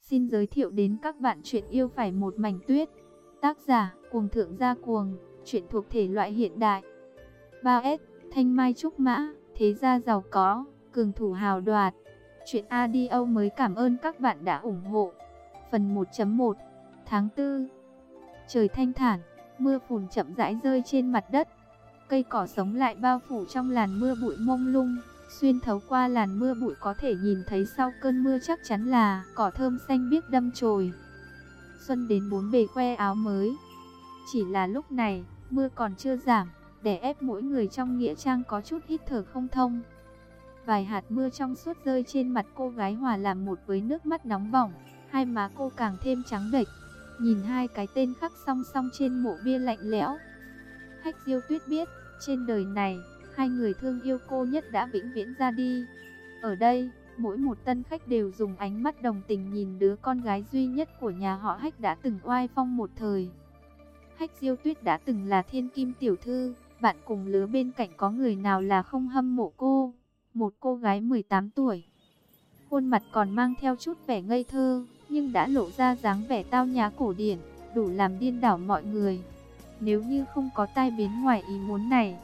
Xin giới thiệu đến các bạn truyện Yêu Phải Một Mảnh Tuyết. Tác giả Cuồng Thượng Gia Cuồng. Truyện thuộc thể loại hiện đại. 3S, Thanh Mai Trúc Mã, thế gia giàu có, cường thủ hào đoạt. Truyện audio mới. Cảm ơn các bạn đã ủng hộ. Phần 1.1. Tháng 4. Trời thanh thản, mưa phùn chậm rãi rơi trên mặt đất. Cây cỏ sống lại bao phủ trong làn mưa bụi mông lung. Xuyên thấu qua làn mưa bụi có thể nhìn thấy sau cơn mưa chắc chắn là cỏ thơm xanh biếc đâm chồi. Xuân đến bốn bề khoe áo mới. Chỉ là lúc này, mưa còn chưa giảm, đè ép mỗi người trong nghĩa trang có chút hít thở không thông. Vài hạt mưa trong suốt rơi trên mặt cô gái hòa làm một với nước mắt nóng bỏng, hai má cô càng thêm trắng bệch. Nhìn hai cái tên khắc song song trên mộ bia lạnh lẽo. Hách Diêu Tuyết biết, trên đời này, hai người thương yêu cô nhất đã vĩnh viễn ra đi. Ở đây, mỗi một tân khách đều dùng ánh mắt đồng tình nhìn đứa con gái duy nhất của nhà họ Hách đã từng oai phong một thời. Hách Diêu Tuyết đã từng là thiên kim tiểu thư, bạn cùng lứa bên cạnh có người nào là không hâm mộ cô. Một cô gái 18 tuổi. Khuôn mặt còn mang theo chút vẻ ngây thơ, nhưng đã lộ ra dáng vẻ tao nhã cổ điển, đủ làm điên đảo mọi người. Nếu như không có tai biến ngoài ý muốn này,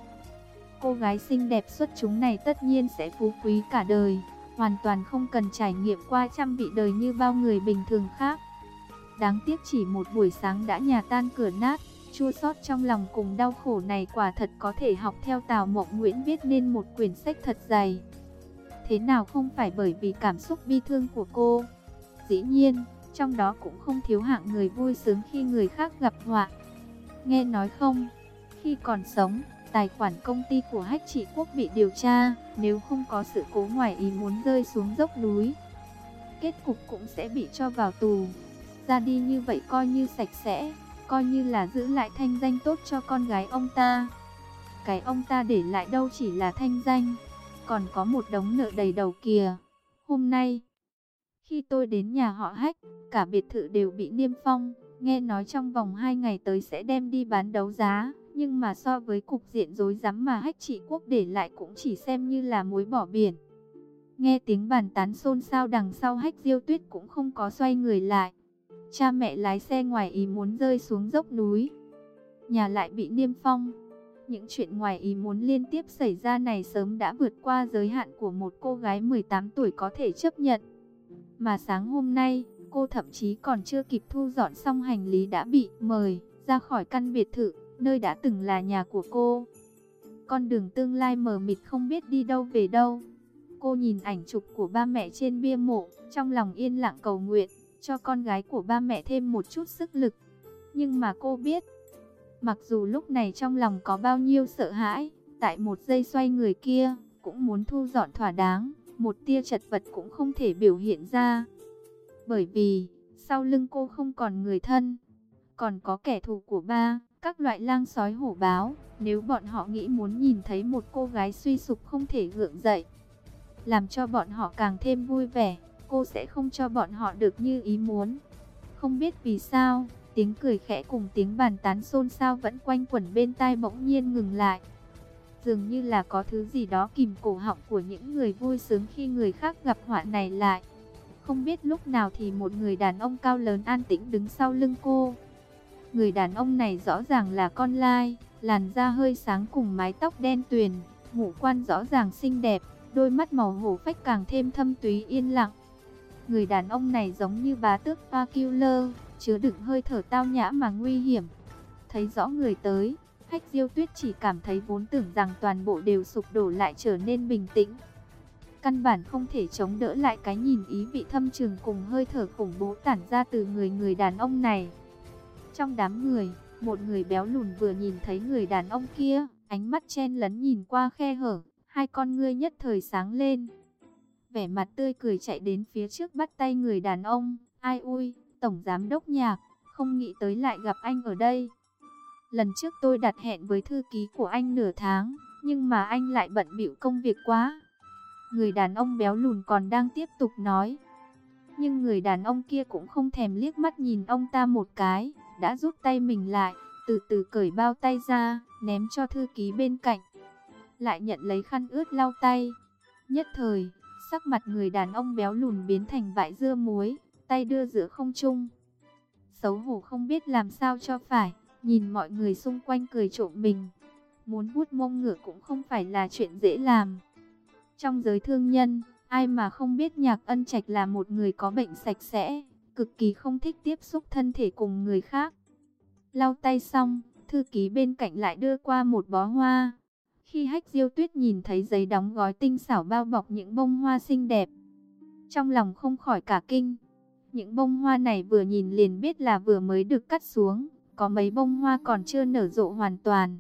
cô gái xinh đẹp xuất chúng này tất nhiên sẽ phú quý cả đời, hoàn toàn không cần trải nghiệm qua trăm vị đời như bao người bình thường khác. Đáng tiếc chỉ một buổi sáng đã nhà tan cửa nát, chua xót trong lòng cùng đau khổ này quả thật có thể học theo Tào Mộng Nguyễn viết nên một quyển sách thật dày. Thế nào không phải bởi vì cảm xúc bi thương của cô. Dĩ nhiên, trong đó cũng không thiếu hạng người vui sướng khi người khác gặp họa. Nghe nói không, khi còn sống, tài khoản công ty của Hách Trị Quốc bị điều tra, nếu không có sự cố ngoài ý muốn rơi xuống dốc núi, kết cục cũng sẽ bị cho vào tù. Ra đi như vậy coi như sạch sẽ, coi như là giữ lại thanh danh tốt cho con gái ông ta. Cái ông ta để lại đâu chỉ là thanh danh, còn có một đống nợ đầy đầu kìa. Hôm nay, khi tôi đến nhà họ Hách, cả biệt thự đều bị niêm phong, nghe nói trong vòng 2 ngày tới sẽ đem đi bán đấu giá. Nhưng mà so với cục diện rối rắm mà Hách Trị Quốc để lại cũng chỉ xem như là muối bỏ biển. Nghe tiếng bàn tán xôn xao đằng sau, Hách Diêu Tuyết cũng không có xoay người lại. Cha mẹ lái xe ngoài ý muốn rơi xuống dốc núi, nhà lại bị niêm phong. Những chuyện ngoài ý muốn liên tiếp xảy ra này sớm đã vượt qua giới hạn của một cô gái 18 tuổi có thể chấp nhận. Mà sáng hôm nay, cô thậm chí còn chưa kịp thu dọn xong hành lý đã bị mời ra khỏi căn biệt thự, nơi đã từng là nhà của cô. Con đường tương lai mờ mịt không biết đi đâu về đâu. Cô nhìn ảnh chụp của ba mẹ trên bia mộ, trong lòng yên lặng cầu nguyện cho con gái của ba mẹ thêm một chút sức lực. Nhưng mà cô biết, mặc dù lúc này trong lòng có bao nhiêu sợ hãi, tại một giây xoay người kia, cũng muốn thu dọn thỏa đáng, một tia chật vật cũng không thể biểu hiện ra. Bởi vì, sau lưng cô không còn người thân, còn có kẻ thù của ba, các loại lang sói hổ báo. Nếu bọn họ nghĩ muốn nhìn thấy một cô gái suy sụp không thể gượng dậy, làm cho bọn họ càng thêm vui vẻ, cô sẽ không cho bọn họ được như ý muốn. Không biết vì sao, tiếng cười khẽ cùng tiếng bàn tán xôn xao vẫn quanh quẩn bên tai bỗng nhiên ngừng lại. Dường như là có thứ gì đó kìm cổ họng của những người vui sướng khi người khác gặp họa này lại. Không biết lúc nào thì một người đàn ông cao lớn an tĩnh đứng sau lưng cô. Người đàn ông này rõ ràng là con lai, làn da hơi sáng cùng mái tóc đen tuyền, ngũ quan rõ ràng xinh đẹp, đôi mắt màu hổ phách càng thêm thâm túy yên lặng. Người đàn ông này giống như bá tước Dracula, chứa đựng hơi thở tao nhã mà nguy hiểm. Thấy rõ người tới, Hách Diêu Tuyết chỉ cảm thấy vốn tưởng rằng toàn bộ đều sụp đổ lại trở nên bình tĩnh. Căn bản không thể chống đỡ lại cái nhìn ý vị thâm trừng cùng hơi thở khủng bố tản ra từ người đàn ông này. Trong đám người, một người béo lùn vừa nhìn thấy người đàn ông kia, ánh mắt chen lấn nhìn qua khe hở, hai con ngươi nhất thời sáng lên. Vẻ mặt tươi cười chạy đến phía trước bắt tay người đàn ông. Ai ui, Tổng Giám Đốc Nhạc, không nghĩ tới lại gặp anh ở đây. Lần trước tôi đặt hẹn với thư ký của anh nửa tháng, nhưng mà anh lại bận bịu công việc quá. Người đàn ông béo lùn còn đang tiếp tục nói, nhưng người đàn ông kia cũng không thèm liếc mắt nhìn ông ta một cái, đã rút tay mình lại, từ từ cởi bao tay ra, ném cho thư ký bên cạnh. Lại nhận lấy khăn ướt lau tay. Nhất thời, sắc mặt người đàn ông béo lùn biến thành vại dưa muối, tay đưa giữa không trung. Xấu hổ không biết làm sao cho phải, nhìn mọi người xung quanh cười trộm mình. Muốn vuốt mông ngựa cũng không phải là chuyện dễ làm. Trong giới thương nhân, ai mà không biết Nhạc Ân Trạch là một người có bệnh sạch sẽ, cực kỳ không thích tiếp xúc thân thể cùng người khác. Lau tay xong, thư ký bên cạnh lại đưa qua một bó hoa. Khi Hách Diêu Tuyết nhìn thấy giấy đóng gói tinh xảo bao bọc những bông hoa xinh đẹp, trong lòng không khỏi cả kinh. Những bông hoa này vừa nhìn liền biết là vừa mới được cắt xuống, có mấy bông hoa còn chưa nở rộ hoàn toàn.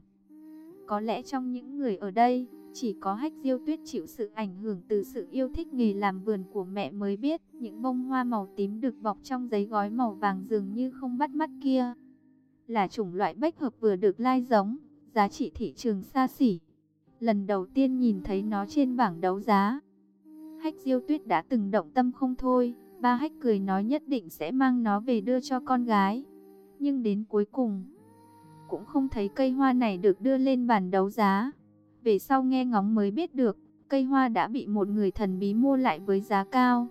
Có lẽ trong những người ở đây, chỉ có Hách Diêu Tuyết chịu sự ảnh hưởng từ sự yêu thích nghề làm vườn của mẹ mới biết những bông hoa màu tím được bọc trong giấy gói màu vàng dường như không bắt mắt kia là chủng loại bách hợp vừa được lai giống, giá trị thị trường xa xỉ. Lần đầu tiên nhìn thấy nó trên bảng đấu giá, Hách Diêu Tuyết đã từng động tâm không thôi. Ba Hách cười nói nhất định sẽ mang nó về đưa cho con gái. Nhưng đến cuối cùng, cũng không thấy cây hoa này được đưa lên bàn đấu giá. Về sau nghe ngóng mới biết được, cây hoa đã bị một người thần bí mua lại với giá cao.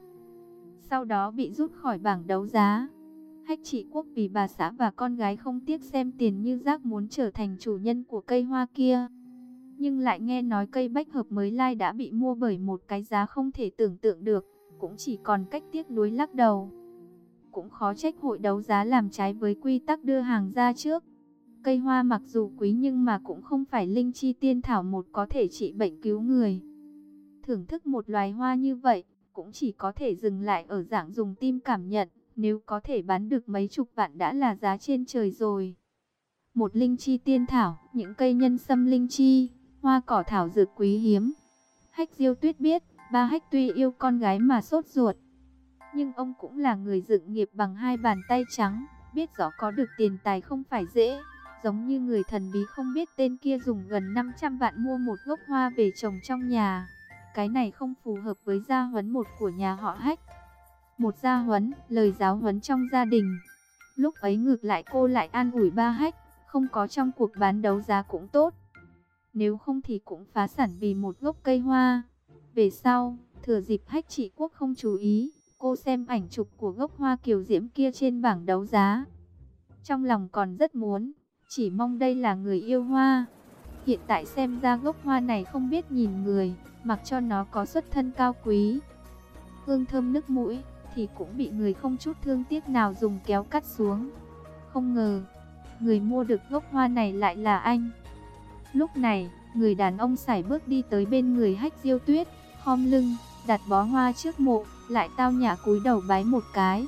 Sau đó bị rút khỏi bảng đấu giá. Hách Trị Quốc vì bà xã và con gái không tiếc xem tiền như rác muốn trở thành chủ nhân của cây hoa kia. Nhưng lại nghe nói cây bách hợp mới lai đã bị mua bởi một cái giá không thể tưởng tượng được, cũng chỉ còn cách tiếc nuối lắc đầu. Cũng khó trách hội đấu giá làm trái với quy tắc đưa hàng ra trước. Cây hoa mặc dù quý nhưng mà cũng không phải linh chi tiên thảo một có thể trị bệnh cứu người. Thưởng thức một loài hoa như vậy, cũng chỉ có thể dừng lại ở dạng dùng tim cảm nhận, nếu có thể bán được mấy chục vạn đã là giá trên trời rồi. Một linh chi tiên thảo, những cây nhân sâm linh chi, hoa cỏ thảo dược quý hiếm. Hách Diêu Tuyết biết, ba Hách tuy yêu con gái mà sốt ruột, nhưng ông cũng là người dựng nghiệp bằng hai bàn tay trắng, biết rõ có được tiền tài không phải dễ. Giống như người thần bí không biết tên kia dùng gần 500 vạn mua một gốc hoa về trồng trong nhà. Cái này không phù hợp với gia huấn một của nhà họ Hách. Một gia huấn, lời giáo huấn trong gia đình. Lúc ấy ngược lại cô lại an ủi ba Hách, không có trong cuộc bán đấu giá cũng tốt. Nếu không thì cũng phá sản vì một gốc cây hoa. Về sau, thừa dịp Hách Trị Quốc không chú ý, cô xem ảnh chụp của gốc hoa kiều diễm kia trên bảng đấu giá. Trong lòng còn rất muốn, chỉ mong đây là người yêu hoa. Hiện tại xem ra gốc hoa này không biết nhìn người, mặc cho nó có xuất thân cao quý, hương thơm nức mũi, thì cũng bị người không chút thương tiếc nào dùng kéo cắt xuống. Không ngờ, người mua được gốc hoa này lại là anh. Lúc này, người đàn ông sải bước đi tới bên người Hách Diêu Tuyết, khom lưng, đặt bó hoa trước mộ, lại tao nhã cúi đầu bái một cái.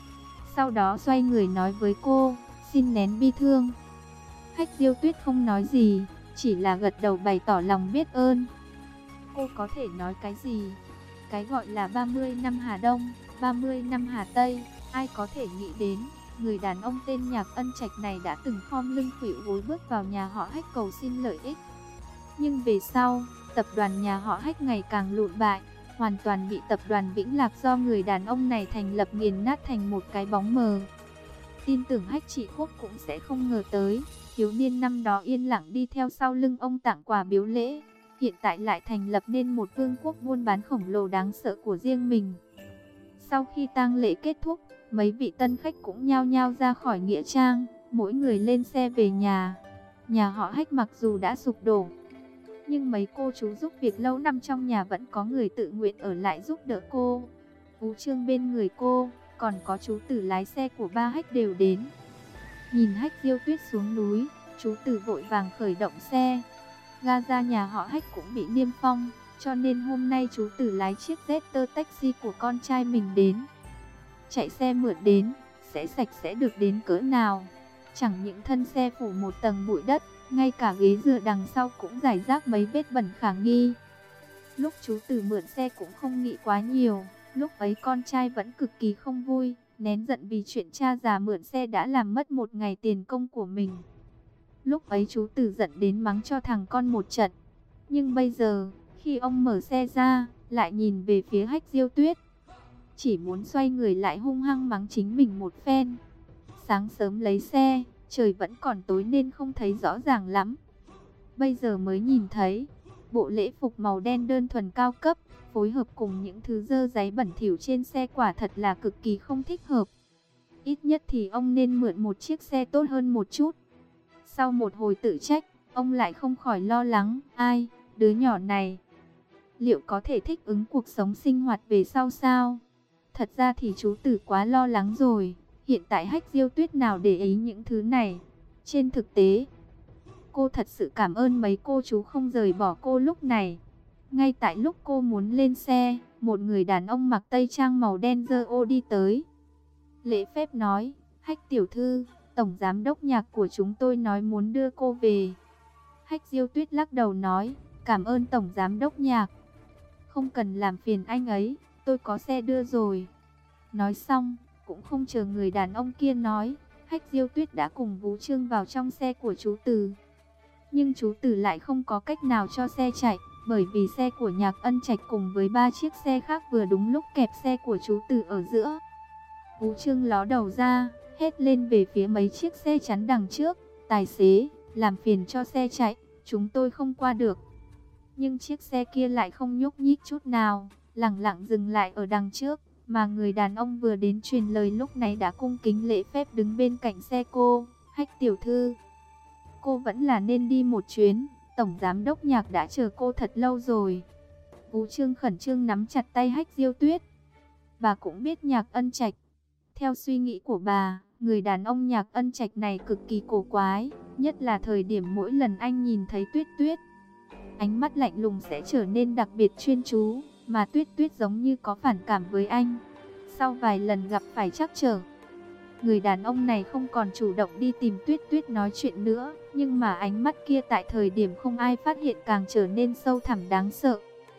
Sau đó xoay người nói với cô, xin nén bi thương. Hách Diêu Tuyết không nói gì, chỉ là gật đầu bày tỏ lòng biết ơn. Cô có thể nói cái gì? Cái gọi là 30 năm Hà Đông, 30 năm Hà Tây, ai có thể nghĩ đến, người đàn ông tên Nhạc Ân Trạch này đã từng khom lưng khuỵu gối bước vào nhà họ Hách cầu xin lợi ích. Nhưng về sau, tập đoàn nhà họ Hách ngày càng lụn bại, hoàn toàn bị tập đoàn Vĩnh Lạc do người đàn ông này thành lập nghiền nát thành một cái bóng mờ. Tin tưởng Hách Trị Quốc cũng sẽ không ngờ tới, thiếu niên năm đó yên lặng đi theo sau lưng ông tặng quà biếu lễ, hiện tại lại thành lập nên một vương quốc buôn bán khổng lồ đáng sợ của riêng mình. Sau khi tang lễ kết thúc, mấy vị tân khách cũng nhao nhao ra khỏi nghĩa trang, mỗi người lên xe về nhà. Nhà họ Hách mặc dù đã sụp đổ, nhưng mấy cô chú giúp việc lâu năm trong nhà vẫn có người tự nguyện ở lại giúp đỡ cô. Vũ Trương bên người cô, còn có chú Tử lái xe của ba Hách đều đến. Nhìn Hách Diêu Tuyết xuống núi, chú Tử vội vàng khởi động xe. Ga ra nhà họ Hách cũng bị niêm phong, cho nên hôm nay chú Tử lái chiếc Jetta taxi của con trai mình đến. Chạy xe mượn đến, sẽ sạch sẽ được đến cỡ nào. Chẳng những thân xe phủ một tầng bụi đất, ngay cả ghế dựa đằng sau cũng rải rác mấy vết bẩn khả nghi. Lúc chú Tử mượn xe cũng không nghĩ quá nhiều, lúc ấy con trai vẫn cực kỳ không vui, nén giận vì chuyện cha già mượn xe đã làm mất một ngày tiền công của mình. Lúc ấy chú Tử giận đến mắng cho thằng con một trận. Nhưng bây giờ, khi ông mở xe ra, lại nhìn về phía Hách Diêu Tuyết, chỉ muốn xoay người lại hung hăng mắng chính mình một phen. Sáng sớm lấy xe, trời vẫn còn tối nên không thấy rõ ràng lắm. Bây giờ mới nhìn thấy, bộ lễ phục màu đen đơn thuần cao cấp, phối hợp cùng những thứ dơ dáy bẩn thỉu trên xe quả thật là cực kỳ không thích hợp. Ít nhất thì ông nên mượn một chiếc xe tốt hơn một chút. Sau một hồi tự trách, ông lại không khỏi lo lắng, ai, đứa nhỏ này, liệu có thể thích ứng cuộc sống sinh hoạt về sau sao? Thật ra thì chú Tử quá lo lắng rồi, hiện tại Hách Diêu Tuyết nào để ý những thứ này. Trên thực tế, cô thật sự cảm ơn mấy cô chú không rời bỏ cô lúc này. Ngay tại lúc cô muốn lên xe, một người đàn ông mặc tây trang màu đen dơ ô đi tới. Lễ phép nói, Hách tiểu thư, tổng giám đốc Nhạc của chúng tôi nói muốn đưa cô về. Hách Diêu Tuyết lắc đầu nói, cảm ơn tổng giám đốc Nhạc. Không cần làm phiền anh ấy, tôi có xe đưa rồi. Nói xong, cũng không chờ người đàn ông kia nói, Hách Diêu Tuyết đã cùng Vũ Trương vào trong xe của chú Từ. Nhưng chú Từ lại không có cách nào cho xe chạy, bởi vì xe của Nhạc Ân Trạch cùng với 3 chiếc xe khác vừa đúng lúc kẹp xe của chú Từ ở giữa. Vũ Trương ló đầu ra, hét lên về phía mấy chiếc xe chắn đằng trước, tài xế, làm phiền cho xe chạy, chúng tôi không qua được. Nhưng chiếc xe kia lại không nhúc nhích chút nào, lẳng lặng dừng lại ở đằng trước, mà người đàn ông vừa đến truyền lời lúc này đã cung kính lễ phép đứng bên cạnh xe cô. Hách tiểu thư, cô vẫn là nên đi một chuyến, tổng giám đốc Nhạc đã chờ cô thật lâu rồi. Vũ Trương khẩn trương nắm chặt tay Hách Diêu Tuyết. Bà cũng biết Nhạc Ân Trạch. Theo suy nghĩ của bà, người đàn ông Nhạc Ân Trạch này cực kỳ cổ quái, nhất là thời điểm mỗi lần anh nhìn thấy Tuyết Tuyết, ánh mắt lạnh lùng sẽ trở nên đặc biệt chuyên chú, mà Tuyết Tuyết giống như có phản cảm với anh. Sau vài lần gặp phải trắc trở, người đàn ông này không còn chủ động đi tìm Tuyết Tuyết nói chuyện nữa, nhưng mà ánh mắt kia tại thời điểm không ai phát hiện càng trở nên sâu thẳm đáng sợ.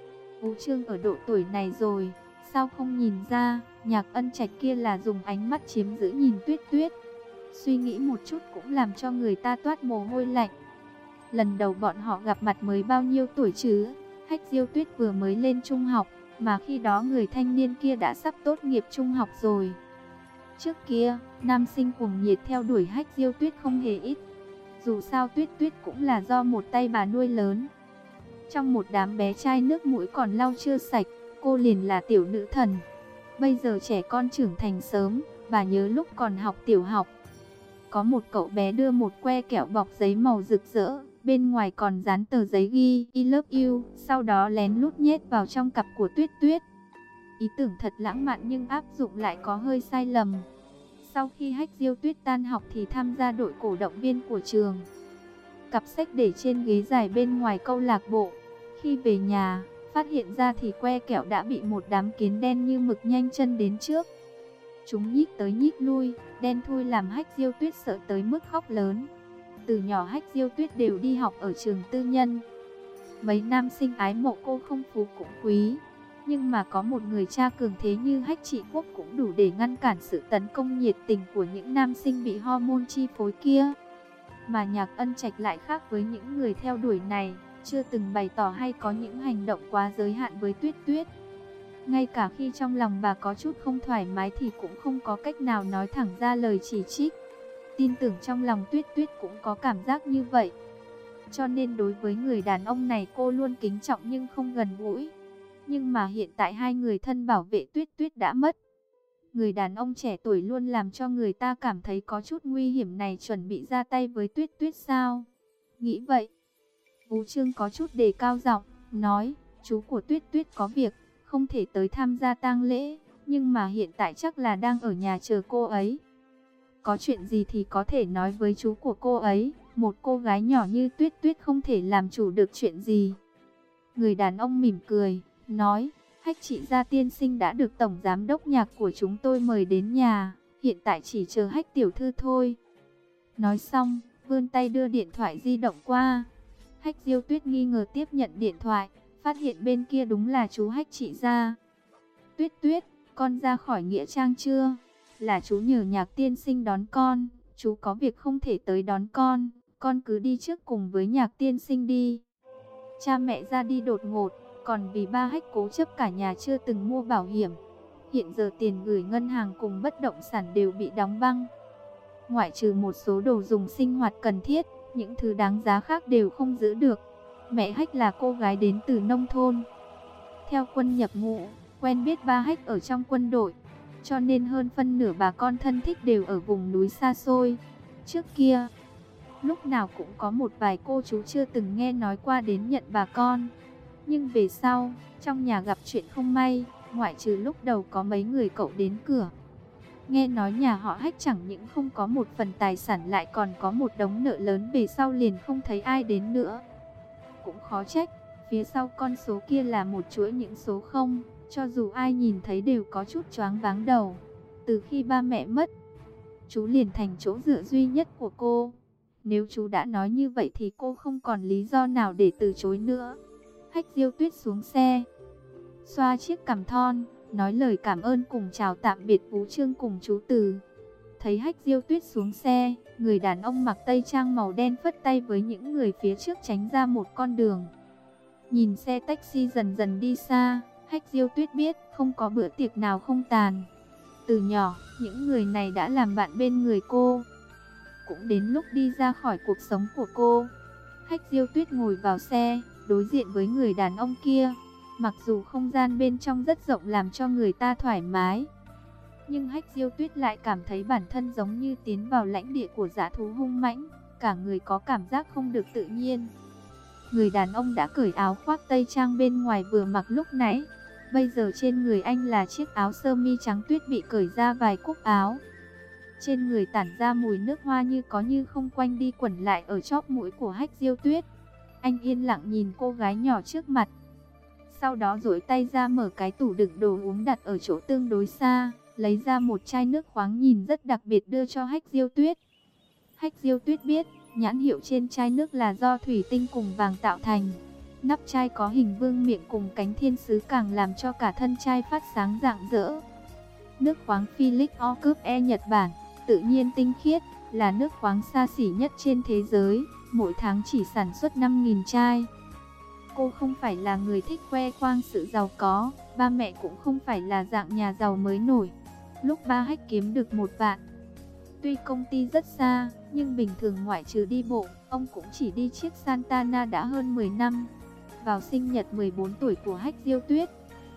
Vũ Trương ở độ tuổi này rồi, sao không nhìn ra, Nhạc Ân Trạch kia là dùng ánh mắt chiếm giữ nhìn Tuyết Tuyết. Suy nghĩ một chút cũng làm cho người ta toát mồ hôi lạnh. Lần đầu bọn họ gặp mặt mới bao nhiêu tuổi chứ? Hách Diêu Tuyết vừa mới lên trung học, mà khi đó người thanh niên kia đã sắp tốt nghiệp trung học rồi. Trước kia, nam sinh cuồng nhiệt theo đuổi Hách Diêu Tuyết không hề ít. Dù sao Tuyết Tuyết cũng là do một tay bà nuôi lớn. Trong một đám bé trai nước mũi còn lau chưa sạch, cô liền là tiểu nữ thần. Bây giờ trẻ con trưởng thành sớm, bà nhớ lúc còn học tiểu học. Có một cậu bé đưa một que kẹo bọc giấy màu rực rỡ, bên ngoài còn dán tờ giấy ghi I love you, sau đó lén lút nhét vào trong cặp của Tuyết Tuyết. Ý tưởng thật lãng mạn nhưng áp dụng lại có hơi sai lầm. Sau khi Hách Diêu Tuyết tan học thì tham gia đội cổ động viên của trường. Cặp sách để trên ghế dài bên ngoài câu lạc bộ. Khi về nhà, phát hiện ra thì que kẹo đã bị một đám kiến đen như mực nhanh chân đến trước. Chúng nhích tới nhích lui, đen thui làm Hách Diêu Tuyết sợ tới mức khóc lớn. Từ nhỏ Hách Diêu Tuyết đều đi học ở trường tư nhân. Mấy nam sinh ái mộ cô không phú cũng quý. Nhưng mà có một người cha cường thế như Hách Trị Quốc cũng đủ để ngăn cản sự tấn công nhiệt tình của những nam sinh bị hormone chi phối kia. Mà Nhạc Ân Trạch lại khác với những người theo đuổi này, chưa từng bày tỏ hay có những hành động quá giới hạn với Tuyết Tuyết. Ngay cả khi trong lòng bà có chút không thoải mái thì cũng không có cách nào nói thẳng ra lời chỉ trích. Tin tưởng trong lòng Tuyết Tuyết cũng có cảm giác như vậy. Cho nên đối với người đàn ông này cô luôn kính trọng nhưng không gần gũi. Nhưng mà hiện tại hai người thân bảo vệ Tuyết Tuyết đã mất. Người đàn ông trẻ tuổi luôn làm cho người ta cảm thấy có chút nguy hiểm này chuẩn bị ra tay với Tuyết Tuyết sao? Nghĩ vậy, Vũ Trương có chút đề cao giọng, nói, chú của Tuyết Tuyết có việc, không thể tới tham gia tang lễ, nhưng mà hiện tại chắc là đang ở nhà chờ cô ấy. Có chuyện gì thì có thể nói với chú của cô ấy, một cô gái nhỏ như Tuyết Tuyết không thể làm chủ được chuyện gì. Người đàn ông mỉm cười, nói, Hách Trị gia tiên sinh đã được tổng giám đốc Nhạc của chúng tôi mời đến nhà, hiện tại chỉ chờ Hách tiểu thư thôi. Nói xong, vươn tay đưa điện thoại di động qua. Hách Diêu Tuyết nghi ngờ tiếp nhận điện thoại, phát hiện bên kia đúng là chú Hách Trị gia. Tuyết Tuyết, con ra khỏi nghĩa trang chưa? Là chú nhờ Nhạc tiên sinh đón con, chú có việc không thể tới đón con cứ đi trước cùng với Nhạc tiên sinh đi. Cha mẹ ra đi đột ngột, còn vì ba Hách cố chấp cả nhà chưa từng mua bảo hiểm. Hiện giờ tiền gửi ngân hàng cùng bất động sản đều bị đóng băng. Ngoại trừ một số đồ dùng sinh hoạt cần thiết, những thứ đáng giá khác đều không giữ được. Mẹ Hách là cô gái đến từ nông thôn. theo quân nhập ngũ, quen biết Ba Hách ở trong quân đội, cho nên hơn phân nửa bà con thân thích đều ở vùng núi xa xôi. Trước kia, lúc nào cũng có một vài cô chú chưa từng nghe nói qua đến nhận bà con. Nhưng về sau, trong nhà gặp chuyện không may, ngoại trừ lúc đầu có mấy người cậu đến cửa. Nghe nói nhà họ Hách chẳng những không có một phần tài sản lại còn có một đống nợ lớn, về sau liền không thấy ai đến nữa. Cũng khó trách, phía sau con số kia là một chuỗi những số không, cho dù ai nhìn thấy đều có chút choáng váng đầu. Từ khi ba mẹ mất, chú liền thành chỗ dựa duy nhất của cô. Nếu chú đã nói như vậy thì cô không còn lý do nào để từ chối nữa. Hách Diêu Tuyết xuống xe, xoa chiếc cằm thon, nói lời cảm ơn cùng chào tạm biệt Vũ Trương cùng chú Từ. Thấy Hách Diêu Tuyết xuống xe, người đàn ông mặc tây trang màu đen phất tay với những người phía trước tránh ra một con đường. Nhìn xe taxi dần dần đi xa, Hách Diêu Tuyết biết không có bữa tiệc nào không tàn. Từ nhỏ, những người này đã làm bạn bên người cô. Cũng đến lúc đi ra khỏi cuộc sống của cô. Hách Diêu Tuyết ngồi vào xe, đối diện với người đàn ông kia. Mặc dù không gian bên trong rất rộng làm cho người ta thoải mái, nhưng Hách Diêu Tuyết lại cảm thấy bản thân giống như tiến vào lãnh địa của dã thú hung mãnh, cả người có cảm giác không được tự nhiên. Người đàn ông đã cởi áo khoác tây trang bên ngoài vừa mặc lúc nãy. Bây giờ trên người anh là chiếc áo sơ mi trắng tuyết bị cởi ra vài cúc áo. Trên người tản ra mùi nước hoa như có như không, quanh đi quẩn lại ở chóp mũi của Hách Diêu Tuyết. Anh yên lặng nhìn cô gái nhỏ trước mặt. Sau đó duỗi tay ra mở cái tủ đựng đồ uống đặt ở chỗ tương đối xa, lấy ra một chai nước khoáng nhìn rất đặc biệt đưa cho Hách Diêu Tuyết. Hách Diêu Tuyết biết, nhãn hiệu trên chai nước là do thủy tinh cùng vàng tạo thành. Nắp chai có hình vương miện cùng cánh thiên sứ càng làm cho cả thân chai phát sáng rạng rỡ. Nước khoáng Philix O Cup E Nhật Bản, tự nhiên tinh khiết, là nước khoáng xa xỉ nhất trên thế giới, mỗi tháng chỉ sản xuất 5.000 chai. Cô không phải là người thích khoe khoang sự giàu có, ba mẹ cũng không phải là dạng nhà giàu mới nổi. Lúc Ba Hách kiếm được 1 vạn, tuy công ty rất xa, nhưng bình thường ngoại trừ đi bộ, ông cũng chỉ đi chiếc Santana đã hơn 10 năm. Vào sinh nhật 14 tuổi của Hách Diêu Tuyết,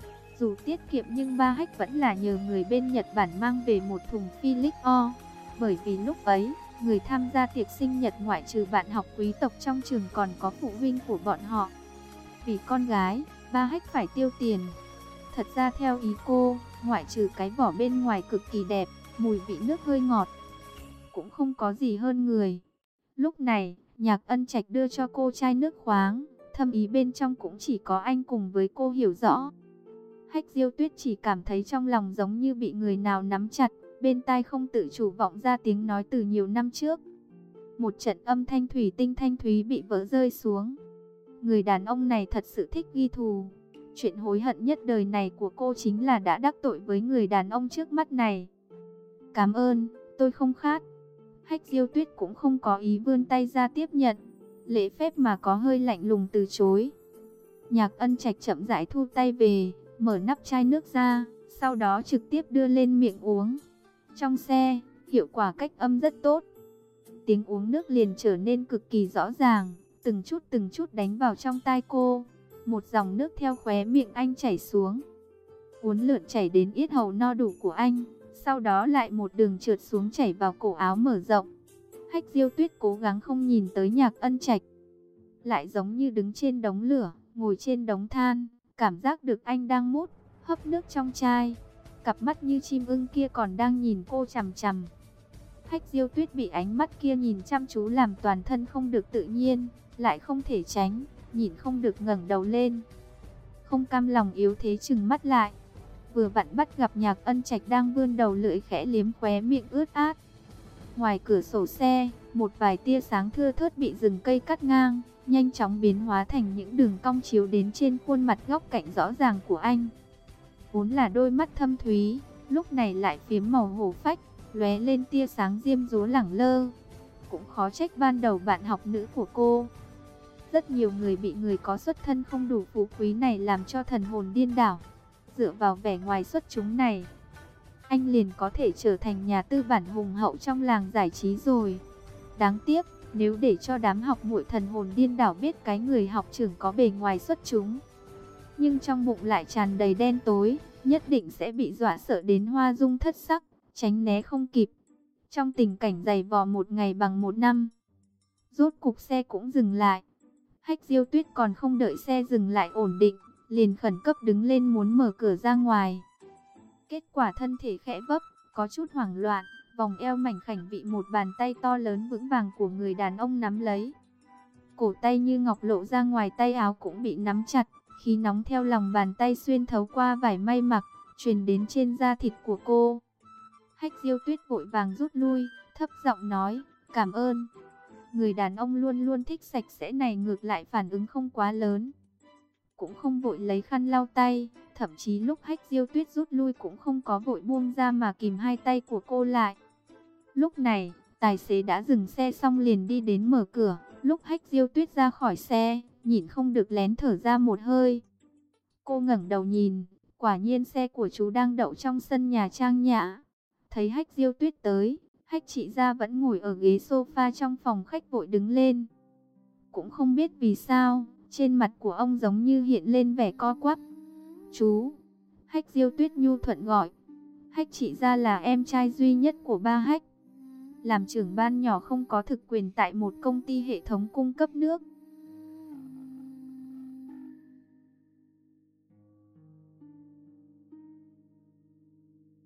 dù tiết kiệm nhưng Ba Hách vẫn là nhờ người bên Nhật Bản mang về một thùng Philix O. Bởi vì lúc ấy, người tham gia tiệc sinh nhật ngoại trừ bạn học quý tộc trong trường còn có phụ huynh của bọn họ. Vì con gái, Ba Hách phải tiêu tiền. Thật ra theo ý cô, ngoại trừ cái vỏ bên ngoài cực kỳ đẹp, mùi vị nước hơi ngọt, cũng không có gì hơn người. Lúc này, Nhạc Ân Trạch đưa cho cô chai nước khoáng, thâm ý bên trong cũng chỉ có anh cùng với cô hiểu rõ. Hách Diêu Tuyết chỉ cảm thấy trong lòng giống như bị người nào nắm chặt, bên tai không tự chủ vọng ra tiếng nói từ nhiều năm trước. Một trận âm thanh thủy tinh thanh thúy bị vỡ rơi xuống. Người đàn ông này thật sự thích ghi thù. Chuyện hối hận nhất đời này của cô chính là đã đắc tội với người đàn ông trước mắt này. Cảm ơn, tôi không khát. Hách Diêu Tuyết cũng không có ý vươn tay ra tiếp nhận, lễ phép mà có hơi lạnh lùng từ chối. Nhạc Ân Trạch chậm rãi thu tay về, mở nắp chai nước ra, sau đó trực tiếp đưa lên miệng uống. Trong xe, hiệu quả cách âm rất tốt. Tiếng uống nước liền trở nên cực kỳ rõ ràng, từng chút đánh vào trong tai cô. Một dòng nước theo khóe miệng anh chảy xuống, uốn lượn chảy đến yết hầu no đủ của anh, sau đó lại một đường trượt xuống chảy vào cổ áo mở rộng. Hách Diêu Tuyết cố gắng không nhìn tới Nhạc Ân Trạch, lại giống như đứng trên đống lửa, ngồi trên đống than, cảm giác được anh đang mút, hấp nước trong chai. Cặp mắt như chim ưng kia còn đang nhìn cô chằm chằm. Hách Diêu Tuyết bị ánh mắt kia nhìn chăm chú làm toàn thân không được tự nhiên, lại không thể tránh, nhìn không được ngẩng đầu lên. Không cam lòng yếu thế trừng mắt lại. Vừa vặn bắt gặp Nhạc Ân Trạch đang vươn đầu lưỡi khẽ liếm khóe miệng ướt át. Ngoài cửa sổ xe, một vài tia sáng thưa thớt bị rừng cây cắt ngang, nhanh chóng biến hóa thành những đường cong chiếu đến trên khuôn mặt góc cạnh rõ ràng của anh. Vốn là đôi mắt thâm thúy, lúc này lại phiếm màu hổ phách, lóe lên tia sáng diêm dúa lẳng lơ. Cũng khó trách ban đầu bạn học nữ của cô. Rất nhiều người bị người có xuất thân không đủ phú quý này làm cho thần hồn điên đảo. Dựa vào vẻ ngoài xuất chúng này, anh liền có thể trở thành nhà tư bản hùng hậu trong làng giải trí rồi. Đáng tiếc, nếu để cho đám học muội thần hồn điên đảo biết cái người học trưởng có bề ngoài xuất chúng, nhưng trong bụng lại tràn đầy đen tối, nhất định sẽ bị dọa sợ đến hoa dung thất sắc, tránh né không kịp. Trong tình cảnh giày vò một ngày bằng một năm, rốt cục xe cũng dừng lại. Hách Diêu Tuyết còn không đợi xe dừng lại ổn định, liền khẩn cấp đứng lên muốn mở cửa ra ngoài. Kết quả thân thể khẽ vấp, có chút hoảng loạn, vòng eo mảnh khảnh bị một bàn tay to lớn vững vàng của người đàn ông nắm lấy. Cổ tay như ngọc lộ ra ngoài, tay áo cũng bị nắm chặt, khí nóng theo lòng bàn tay xuyên thấu qua vải may mặc, truyền đến trên da thịt của cô. Hách Diêu Tuyết vội vàng rút lui, thấp giọng nói, cảm ơn. Người đàn ông luôn luôn thích sạch sẽ này ngược lại phản ứng không quá lớn, cũng không vội lấy khăn lau tay, thậm chí lúc Hách Diêu Tuyết rút lui cũng không có vội buông ra mà kìm hai tay của cô lại. Lúc này, tài xế đã dừng xe xong liền đi đến mở cửa. Lúc Hách Diêu Tuyết ra khỏi xe, nhìn không được lén thở ra một hơi. Cô ngẩng đầu nhìn, quả nhiên xe của chú đang đậu trong sân nhà trang nhã. Thấy Hách Diêu Tuyết tới, Hách chị Gia vẫn ngồi ở ghế sofa trong phòng khách vội đứng lên. Cũng không biết vì sao, trên mặt của ông giống như hiện lên vẻ co quắp. Chú, Hách Diêu Tuyết nhu thuận gọi. Hách chị Gia là em trai duy nhất của ba Hách, làm trưởng ban nhỏ không có thực quyền tại một công ty hệ thống cung cấp nước.